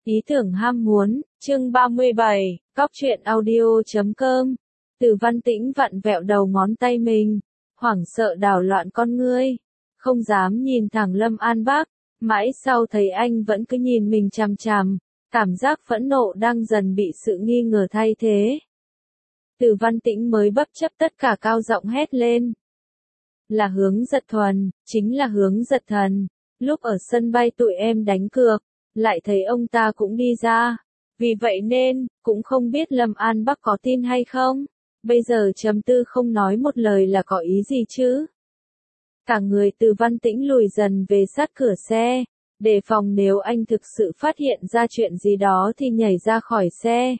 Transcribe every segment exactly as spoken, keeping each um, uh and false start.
Ý tưởng ham muốn, chương ba mươi bảy, cóc truyện audio chấm com. Từ Văn Tĩnh vặn vẹo đầu ngón tay mình, hoảng sợ đảo loạn con ngươi, không dám nhìn thẳng Lâm An Bắc, mãi sau thấy anh vẫn cứ nhìn mình chằm chằm, cảm giác phẫn nộ đang dần bị sự nghi ngờ thay thế. Từ Văn Tĩnh mới bất chấp tất cả cao giọng hét lên. Là Hướng Giật Thuần, chính là Hướng Giật Thần, lúc ở sân bay tụi em đánh cược, lại thấy ông ta cũng đi ra, vì vậy nên, cũng không biết Lâm An Bắc có tin hay không, bây giờ chấm tư không nói một lời là có ý gì chứ. Cả người Từ Văn Tĩnh lùi dần về sát cửa xe, đề phòng nếu anh thực sự phát hiện ra chuyện gì đó thì nhảy ra khỏi xe.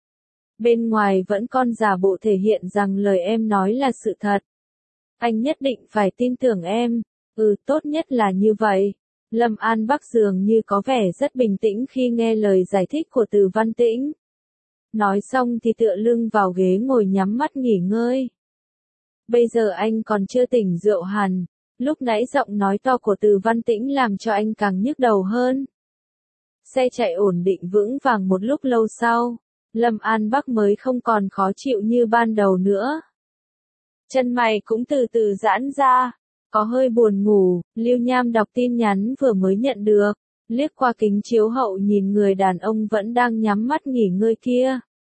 Bên ngoài vẫn còn giả bộ thể hiện rằng lời em nói là sự thật. Anh nhất định phải tin tưởng em, ừ tốt nhất là như vậy. Lâm An Bắc dường như có vẻ rất bình tĩnh khi nghe lời giải thích của Từ Văn Tĩnh. Nói xong thì tựa lưng vào ghế ngồi nhắm mắt nghỉ ngơi. Bây giờ anh còn chưa tỉnh rượu hẳn, lúc nãy giọng nói to của Từ Văn Tĩnh làm cho anh càng nhức đầu hơn. Xe chạy ổn định vững vàng một lúc lâu sau, Lâm An Bắc mới không còn khó chịu như ban đầu nữa. Chân mày cũng từ từ giãn ra. Có hơi buồn ngủ, Lưu Nham đọc tin nhắn vừa mới nhận được, liếc qua kính chiếu hậu nhìn người đàn ông vẫn đang nhắm mắt nghỉ ngơi kia.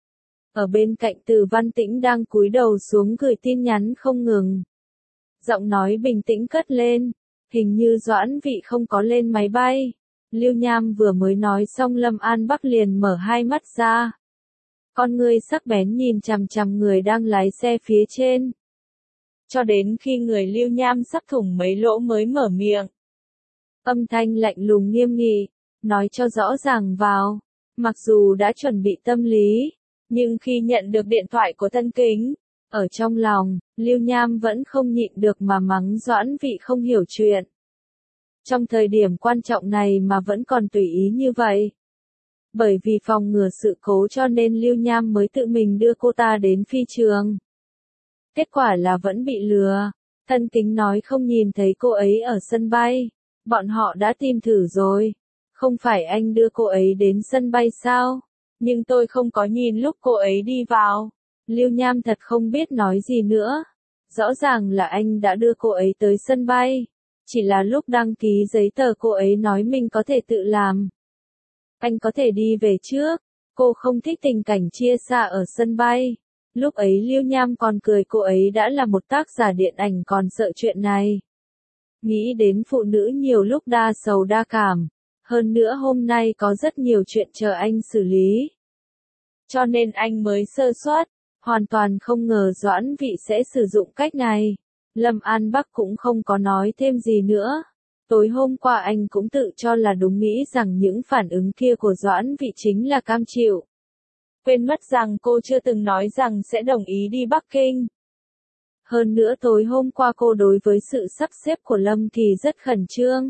Ở bên cạnh Từ Văn Tĩnh đang cúi đầu xuống gửi tin nhắn không ngừng. Giọng nói bình tĩnh cất lên, hình như Doãn Vị không có lên máy bay. Lưu Nham vừa mới nói xong Lâm An Bắc liền mở hai mắt ra. Con ngươi sắc bén nhìn chằm chằm người đang lái xe phía trên. Cho đến khi người Lưu Nham sắp thủng mấy lỗ mới mở miệng. Âm thanh lạnh lùng nghiêm nghị, nói cho rõ ràng vào. Mặc dù đã chuẩn bị tâm lý, nhưng khi nhận được điện thoại của Tân Kính, ở trong lòng, Lưu Nham vẫn không nhịn được mà mắng Doãn Vị không hiểu chuyện. Trong thời điểm quan trọng này mà vẫn còn tùy ý như vậy. Bởi vì phòng ngừa sự cố cho nên Lưu Nham mới tự mình đưa cô ta đến phi trường. Kết quả là vẫn bị lừa. Tân Kính nói không nhìn thấy cô ấy ở sân bay. Bọn họ đã tìm thử rồi. Không phải anh đưa cô ấy đến sân bay sao? Nhưng tôi không có nhìn lúc cô ấy đi vào. Lưu Nham thật không biết nói gì nữa. Rõ ràng là anh đã đưa cô ấy tới sân bay. Chỉ là lúc đăng ký giấy tờ cô ấy nói mình có thể tự làm. Anh có thể đi về trước. Cô không thích tình cảnh chia xa ở sân bay. Lúc ấy Lưu Nham còn cười cô ấy đã là một tác giả điện ảnh còn sợ chuyện này. Nghĩ đến phụ nữ nhiều lúc đa sầu đa cảm. Hơn nữa hôm nay có rất nhiều chuyện chờ anh xử lý. Cho nên anh mới sơ suất, hoàn toàn không ngờ Doãn Vị sẽ sử dụng cách này. Lâm An Bắc cũng không có nói thêm gì nữa. Tối hôm qua anh cũng tự cho là đúng nghĩ rằng những phản ứng kia của Doãn Vị chính là cam chịu. Quên mất rằng cô chưa từng nói rằng sẽ đồng ý đi Bắc Kinh. Hơn nữa tối hôm qua cô đối với sự sắp xếp của Lâm Kỳ rất khẩn trương.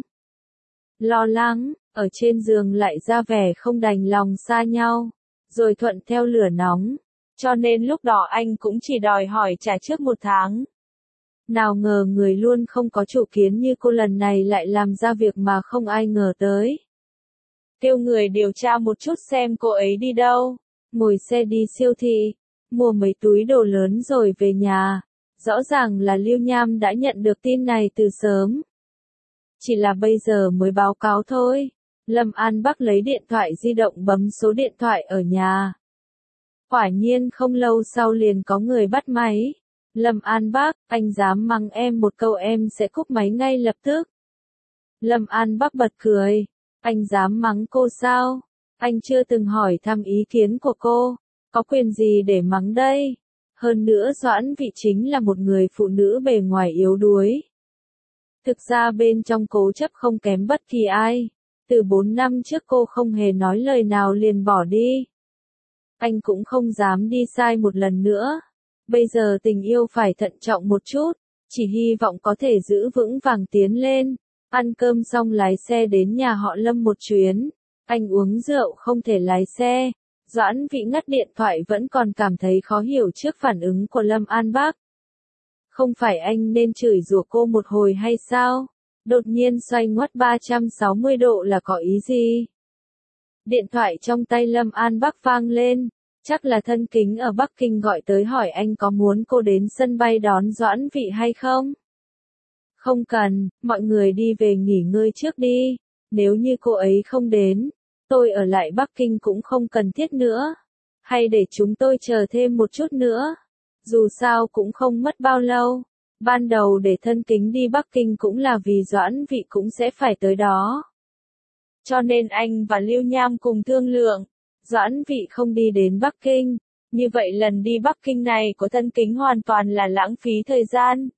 Lo lắng, ở trên giường lại ra vẻ không đành lòng xa nhau, rồi thuận theo lửa nóng. Cho nên lúc đó anh cũng chỉ đòi hỏi trả trước một tháng. Nào ngờ người luôn không có chủ kiến như cô lần này lại làm ra việc mà không ai ngờ tới. Kêu người điều tra một chút xem cô ấy đi đâu. Ngồi xe đi siêu thị, mua mấy túi đồ lớn rồi về nhà. Rõ ràng là Lưu Nham đã nhận được tin này từ sớm. Chỉ là bây giờ mới báo cáo thôi. Lâm An Bắc lấy điện thoại di động bấm số điện thoại ở nhà. Quả nhiên không lâu sau liền có người bắt máy. Lâm An Bắc, anh dám mắng em một câu em sẽ cúp máy ngay lập tức. Lâm An Bắc bật cười. Anh dám mắng cô sao? Anh chưa từng hỏi thăm ý kiến của cô, có quyền gì để mắng đây? Hơn nữa Doãn Vị chính là một người phụ nữ bề ngoài yếu đuối. Thực ra bên trong cố chấp không kém bất kỳ ai. Từ bốn năm trước cô không hề nói lời nào liền bỏ đi. Anh cũng không dám đi sai một lần nữa. Bây giờ tình yêu phải thận trọng một chút, chỉ hy vọng có thể giữ vững vàng tiến lên. Ăn cơm xong lái xe đến nhà họ Lâm một chuyến. Anh uống rượu không thể lái xe. Doãn Vị ngắt điện thoại vẫn còn cảm thấy khó hiểu trước phản ứng của Lâm An Bắc. Không phải anh nên chửi rủa cô một hồi hay sao? Đột nhiên xoay ngoắt ba trăm sáu mươi độ là có ý gì? Điện thoại trong tay Lâm An Bắc vang lên, chắc là thân kính ở Bắc Kinh gọi tới hỏi anh có muốn cô đến sân bay đón Doãn Vị hay không? Không cần, mọi người đi về nghỉ ngơi trước đi, nếu như cô ấy không đến, tôi ở lại Bắc Kinh cũng không cần thiết nữa. Hay để chúng tôi chờ thêm một chút nữa, dù sao cũng không mất bao lâu. Ban đầu để thân kính đi Bắc Kinh cũng là vì Doãn Vị cũng sẽ phải tới đó. Cho nên anh và Lưu Nham cùng thương lượng, Doãn Vị không đi đến Bắc Kinh, như vậy lần đi Bắc Kinh này của thân kính hoàn toàn là lãng phí thời gian.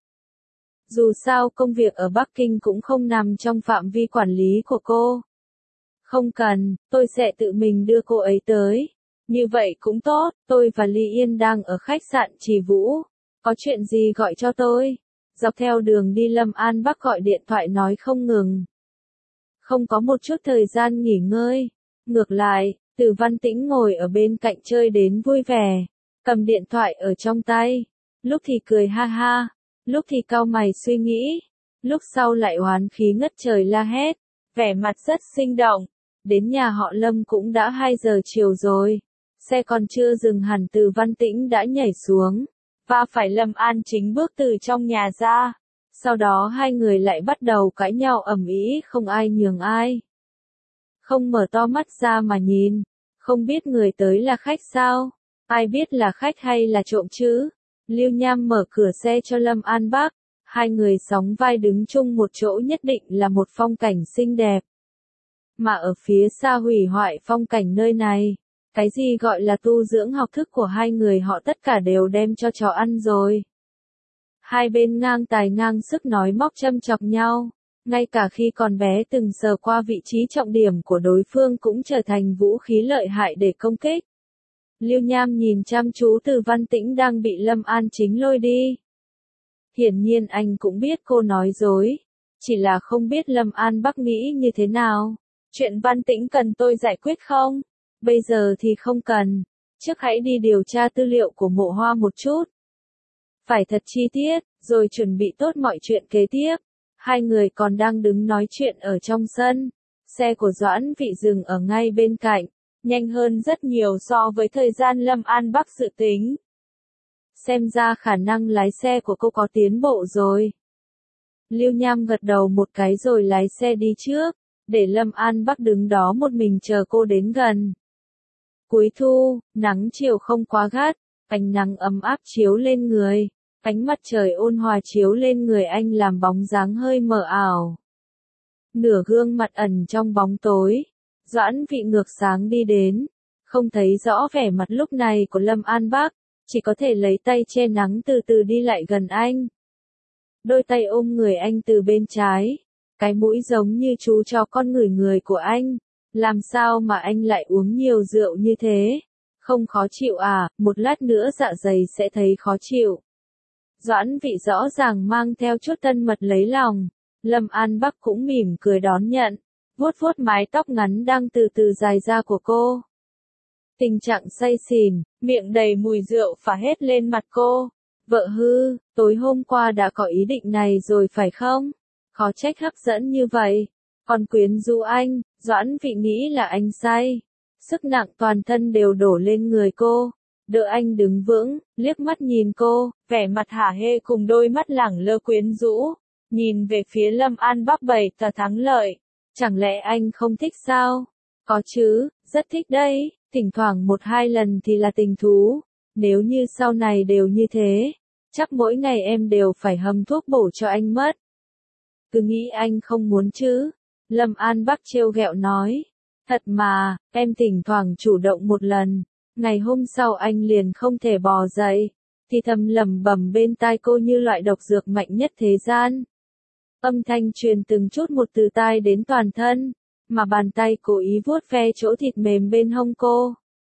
Dù sao công việc ở Bắc Kinh cũng không nằm trong phạm vi quản lý của cô. Không cần, tôi sẽ tự mình đưa cô ấy tới. Như vậy cũng tốt, tôi và Lý Yên đang ở khách sạn Trì Vũ. Có chuyện gì gọi cho tôi? Dọc theo đường đi Lâm An Bắc gọi điện thoại nói không ngừng. Không có một chút thời gian nghỉ ngơi. Ngược lại, Từ Văn Tĩnh ngồi ở bên cạnh chơi đến vui vẻ, cầm điện thoại ở trong tay. Lúc thì cười ha ha, lúc thì cau mày suy nghĩ, lúc sau lại oán khí ngất trời la hét, vẻ mặt rất sinh động. Đến nhà họ Lâm cũng đã hai giờ chiều rồi. Xe còn chưa dừng hẳn Từ Văn Tĩnh đã nhảy xuống, và phải Lâm An Chính bước từ trong nhà ra. Sau đó hai người lại bắt đầu cãi nhau ầm ĩ, không ai nhường ai. Không mở to mắt ra mà nhìn, không biết người tới là khách sao? Ai biết là khách hay là trộm chứ? Lưu Nham mở cửa xe cho Lâm An Bắc, hai người sóng vai đứng chung một chỗ nhất định là một phong cảnh xinh đẹp. Mà ở phía xa hủy hoại phong cảnh nơi này, cái gì gọi là tu dưỡng học thức của hai người họ tất cả đều đem cho chó ăn rồi. Hai bên ngang tài ngang sức nói móc châm chọc nhau, ngay cả khi còn bé từng sờ qua vị trí trọng điểm của đối phương cũng trở thành vũ khí lợi hại để công kích. Lưu Nham nhìn chăm chú Từ Văn Tĩnh đang bị Lâm An Chính lôi đi. Hiển nhiên anh cũng biết cô nói dối, chỉ là không biết Lâm An Bắc nghĩ như thế nào. Chuyện Văn Tĩnh cần tôi giải quyết không? Bây giờ thì không cần, trước hãy đi điều tra tư liệu của Mộ Hoa một chút. Phải thật chi tiết, rồi chuẩn bị tốt mọi chuyện kế tiếp. Hai người còn đang đứng nói chuyện ở trong sân. Xe của Doãn Vị dừng ở ngay bên cạnh, nhanh hơn rất nhiều so với thời gian Lâm An Bắc dự tính. Xem ra khả năng lái xe của cô có tiến bộ rồi. Lưu Nham gật đầu một cái rồi lái xe đi trước, để Lâm An Bắc đứng đó một mình chờ cô đến gần. Cuối thu, nắng chiều không quá gắt, ánh nắng ấm áp chiếu lên người, ánh mặt trời ôn hòa chiếu lên người anh làm bóng dáng hơi mờ ảo. Nửa gương mặt ẩn trong bóng tối, Doãn Vị ngược sáng đi đến, không thấy rõ vẻ mặt lúc này của Lâm An Bắc, chỉ có thể lấy tay che nắng từ từ đi lại gần anh. Đôi tay ôm người anh từ bên trái, cái mũi giống như chú chó con ngửi người của anh. Làm sao mà anh lại uống nhiều rượu như thế? Không khó chịu à, một lát nữa dạ dày sẽ thấy khó chịu. Doãn Vị rõ ràng mang theo chút tân mật lấy lòng. Lâm An Bắc cũng mỉm cười đón nhận, vuốt vuốt mái tóc ngắn đang từ từ dài ra của cô. Tình trạng say xỉn, miệng đầy mùi rượu phả hết lên mặt cô. Vợ hư, tối hôm qua đã có ý định này rồi phải không? Khó trách hấp dẫn như vậy. Còn quyến rũ anh, Doãn Vị nghĩ là anh say. Sức nặng toàn thân đều đổ lên người cô. Đỡ anh đứng vững, liếc mắt nhìn cô, vẻ mặt hả hê cùng đôi mắt lẳng lơ quyến rũ. Nhìn về phía Lâm An Bắc bày tỏ thắng lợi. Chẳng lẽ anh không thích sao? Có chứ, rất thích đấy. Thỉnh thoảng một hai lần thì là tình thú. Nếu như sau này đều như thế, chắc mỗi ngày em đều phải hầm thuốc bổ cho anh mất. Cứ nghĩ anh không muốn chứ? Lâm An Bắc trêu ghẹo nói. Thật mà, em thỉnh thoảng chủ động một lần. Ngày hôm sau anh liền không thể bò dậy. Thì thầm lẩm bẩm bên tai cô như loại độc dược mạnh nhất thế gian. Âm thanh truyền từng chút một từ tai đến toàn thân. Mà bàn tay cố ý vuốt ve chỗ thịt mềm bên hông cô.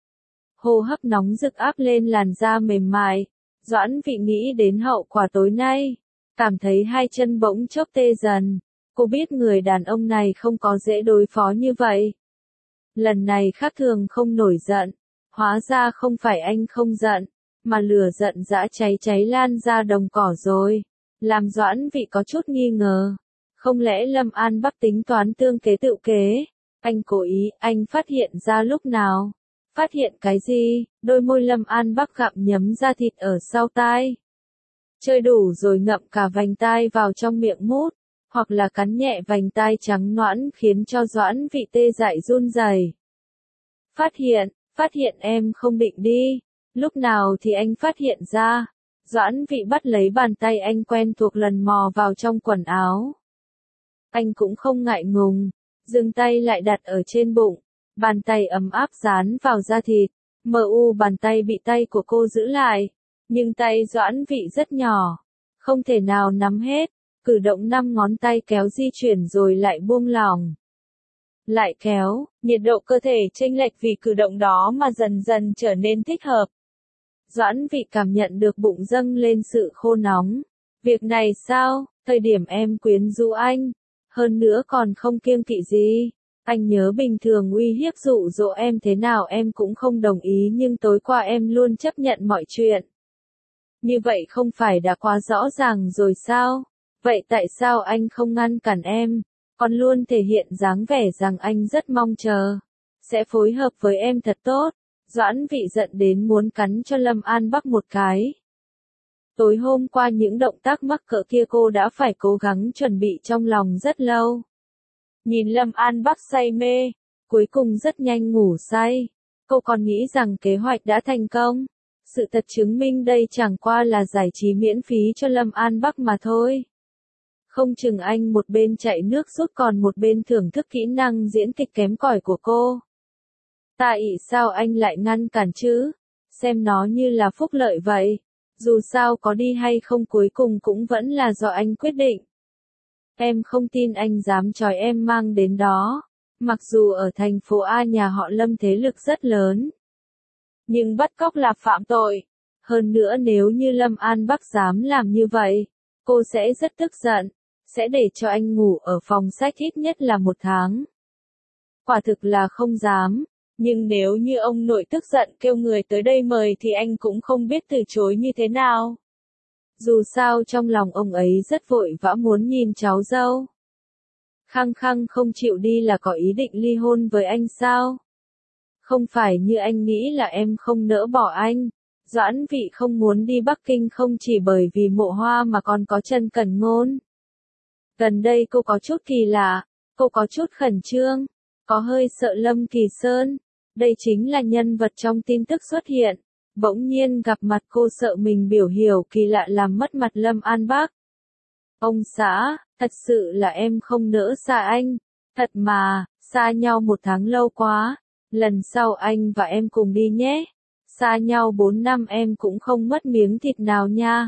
Hô hấp nóng rực áp lên làn da mềm mại. Doãn Vị nghĩ đến hậu quả tối nay. Cảm thấy hai chân bỗng chốc tê dần. Cô biết người đàn ông này không có dễ đối phó như vậy. Lần này khác thường không nổi giận. Hóa ra không phải anh không giận, mà lửa giận dã cháy cháy lan ra đồng cỏ rồi. Làm Doãn Vị có chút nghi ngờ. Không lẽ Lâm An Bắc tính toán tương kế tự kế? Anh cố ý, anh phát hiện ra lúc nào? Phát hiện cái gì? Đôi môi Lâm An Bắc gặm nhấm da thịt ở sau tai. Chơi đủ rồi ngậm cả vành tai vào trong miệng mút, hoặc là cắn nhẹ vành tai trắng nõn khiến cho Doãn Vị tê dại run rẩy. Phát hiện, phát hiện em không định đi. Lúc nào thì anh phát hiện ra? Doãn Vị bắt lấy bàn tay anh quen thuộc lần mò vào trong quần áo. Anh cũng không ngại ngùng, dừng tay lại đặt ở trên bụng, bàn tay ấm áp dán vào da thịt. Mờ u bàn tay bị tay của cô giữ lại, nhưng tay Doãn Vị rất nhỏ, không thể nào nắm hết, cử động năm ngón tay kéo di chuyển rồi lại buông lỏng. Lại kéo, nhiệt độ cơ thể chênh lệch vì cử động đó mà dần dần trở nên thích hợp. Doãn Vị cảm nhận được bụng dâng lên sự khô nóng. Việc này sao, thời điểm em quyến rũ anh, hơn nữa còn không kiêng kỵ gì. Anh nhớ bình thường uy hiếp dụ dỗ em thế nào em cũng không đồng ý nhưng tối qua em luôn chấp nhận mọi chuyện. Như vậy không phải đã quá rõ ràng rồi sao? Vậy tại sao anh không ngăn cản em, còn luôn thể hiện dáng vẻ rằng anh rất mong chờ, sẽ phối hợp với em thật tốt? Doãn Vị giận đến muốn cắn cho Lâm An Bắc một cái. Tối hôm qua những động tác mắc cỡ kia cô đã phải cố gắng chuẩn bị trong lòng rất lâu. Nhìn Lâm An Bắc say mê, cuối cùng rất nhanh ngủ say. Cô còn nghĩ rằng kế hoạch đã thành công. Sự thật chứng minh đây chẳng qua là giải trí miễn phí cho Lâm An Bắc mà thôi. Không chừng anh một bên chạy nước rút còn một bên thưởng thức kỹ năng diễn kịch kém cỏi của cô. Tại sao anh lại ngăn cản chứ? Xem nó như là phúc lợi vậy. Dù sao có đi hay không cuối cùng cũng vẫn là do anh quyết định. Em không tin anh dám trói em mang đến đó. Mặc dù ở thành phố A nhà họ Lâm thế lực rất lớn, nhưng bắt cóc là phạm tội. Hơn nữa nếu như Lâm An Bắc dám làm như vậy, cô sẽ rất tức giận, sẽ để cho anh ngủ ở phòng sách ít nhất là một tháng. Quả thực là không dám, nhưng nếu như ông nội tức giận kêu người tới đây mời thì anh cũng không biết từ chối như thế nào. Dù sao trong lòng ông ấy rất vội vã muốn nhìn cháu dâu. Khăng khăng không chịu đi là có ý định ly hôn với anh sao? Không phải như anh nghĩ là em không nỡ bỏ anh. Doãn Vị không muốn đi Bắc Kinh không chỉ bởi vì Mộ Hoa mà còn có Trần Cẩn Ngôn. Gần đây cô có chút kỳ lạ, cô có chút khẩn trương, có hơi sợ Lâm Kỳ Sơn. Đây chính là nhân vật trong tin tức xuất hiện. Bỗng nhiên gặp mặt cô sợ mình biểu hiểu kỳ lạ làm mất mặt Lâm An Bắc. Ông xã, thật sự là em không nỡ xa anh. Thật mà, xa nhau một tháng lâu quá. Lần sau anh và em cùng đi nhé. Xa nhau bốn năm em cũng không mất miếng thịt nào nha.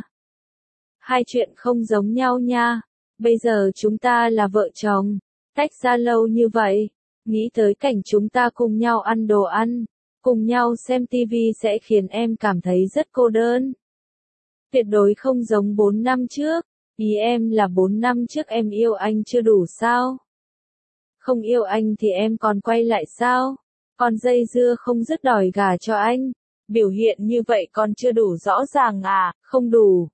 Hai chuyện không giống nhau nha. Bây giờ chúng ta là vợ chồng. Tách ra lâu như vậy. Nghĩ tới cảnh chúng ta cùng nhau ăn đồ ăn, cùng nhau xem tivi sẽ khiến em cảm thấy rất cô đơn. Tuyệt đối không giống bốn năm trước. Ý em là bốn năm trước em yêu anh chưa đủ sao? Không yêu anh thì em còn quay lại sao? Còn dây dưa không dứt đòi gả cho anh. Biểu hiện như vậy còn chưa đủ rõ ràng à? Không đủ.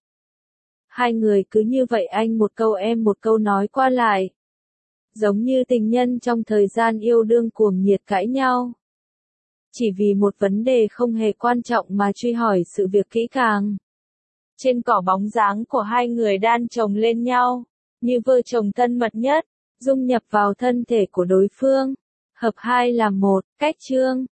Hai người cứ như vậy anh một câu em một câu nói qua lại. Giống như tình nhân trong thời gian yêu đương cuồng nhiệt cãi nhau. Chỉ vì một vấn đề không hề quan trọng mà truy hỏi sự việc kỹ càng. Trên cỏ bóng dáng của hai người đan chồng lên nhau, như vợ chồng thân mật nhất, dung nhập vào thân thể của đối phương. Hợp hai làm một, cách chương.